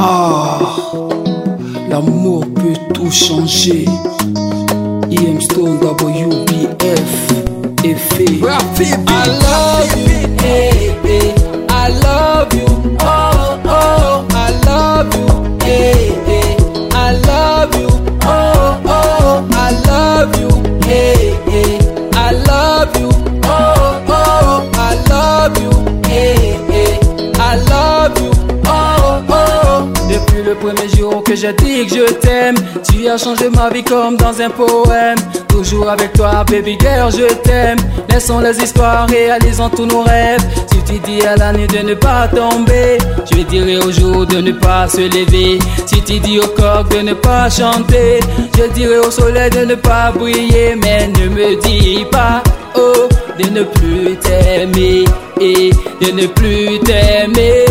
Ah, l'amour peut tout changer. EM Stone, WBF, effet. I love you, hey, hey. I love you, oh, oh. I love you, hey, hey. I love you, oh, oh. I love you, hey, hey. I love you, oh, oh. I love you, hey, hey. I love you, oh, oh. Depuis le premier jour que j'ai dit que je t'aime, tu as changé ma vie comme dans un poème. Toujours avec toi, baby girl, je t'aime. Laissons les histoires, réalisons tous nos rêves. Si tu dis à la nuit de ne pas tomber, je dirai au jour de ne pas se lever. Si tu dis au coq de ne pas chanter, je dirai au soleil de ne pas briller. Mais ne me dis pas, oh, de ne plus t'aimer, et de ne plus t'aimer.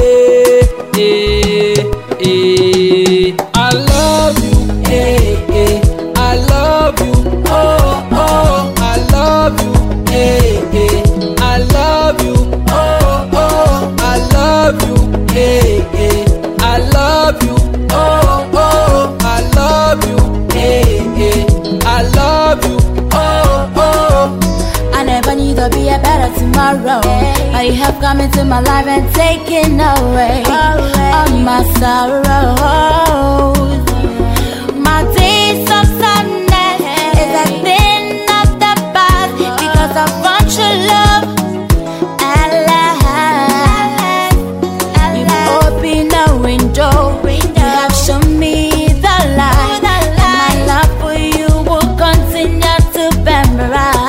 I love you, hey, hey. I love you, oh, oh. I love you, hey, hey. I love you, oh, oh. I love you, hey, hey. I love you, oh, oh. I love you, hey, hey. I love you, oh, oh. I never knew there'd be a better tomorrow. How you have come into my life and taken away all my sorrows. My days of sadness is a thing of the past because I want your love at last. You've opened a window, you have shown me the light, and my love for you will continue to burn bright.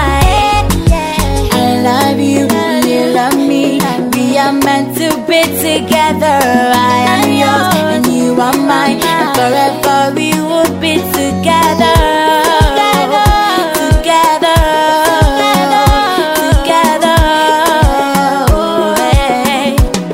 I love you, you love me, we are meant to be together. I am yours and you are mine, and forever we will be together. Together, together. Oh, hey.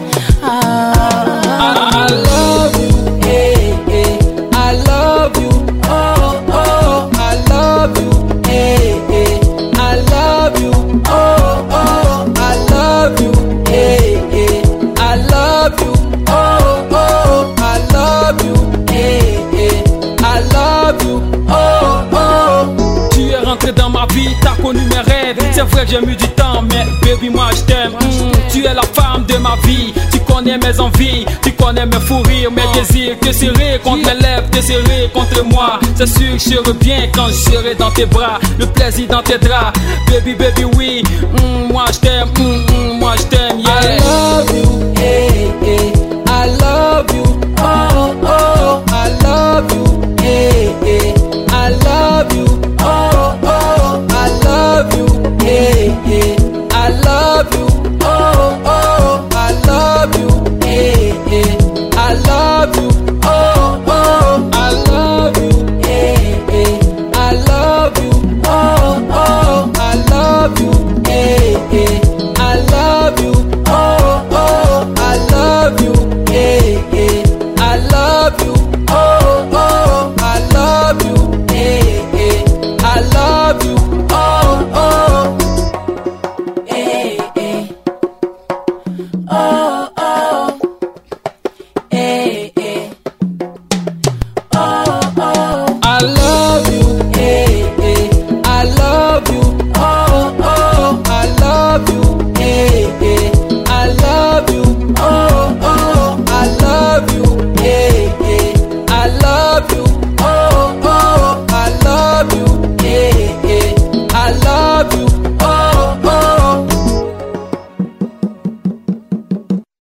I love you, hey, hey. I love you, oh, oh. I love you, hey, hey. I love you, oh, oh. I love you, hey, hey. I love you, oh, oh. I love you, hey, hey. I love you, oh, oh. Tu es rentré dans ma vie, t'as connu mes rêves. C'est vrai que j'ai mis du temps, mais baby moi je t'aime. Tu es la femme de ma vie. Tu connais mes envies, tu connais mes fous rires, mes désirs. Te serrer contre mes lèvres, te serrer contre moi. C'est sûr que je serai bien quand je serai dans tes bras. Le plaisir dans tes draps. Baby, baby, oui. Moi je t'aime, moi je t'aime, yeah. I love you, hey, hey. I love you, oh, oh. I love you, hey, hey. I love you, oh, oh. I love you, hey, hey. I love you, oh, oh. I love you, hey, hey. I love you, oh, oh. I love you, hey, hey. I love you, oh, oh. I love you, hey, hey. I love you, oh, oh. I love you, hey, hey. I love you.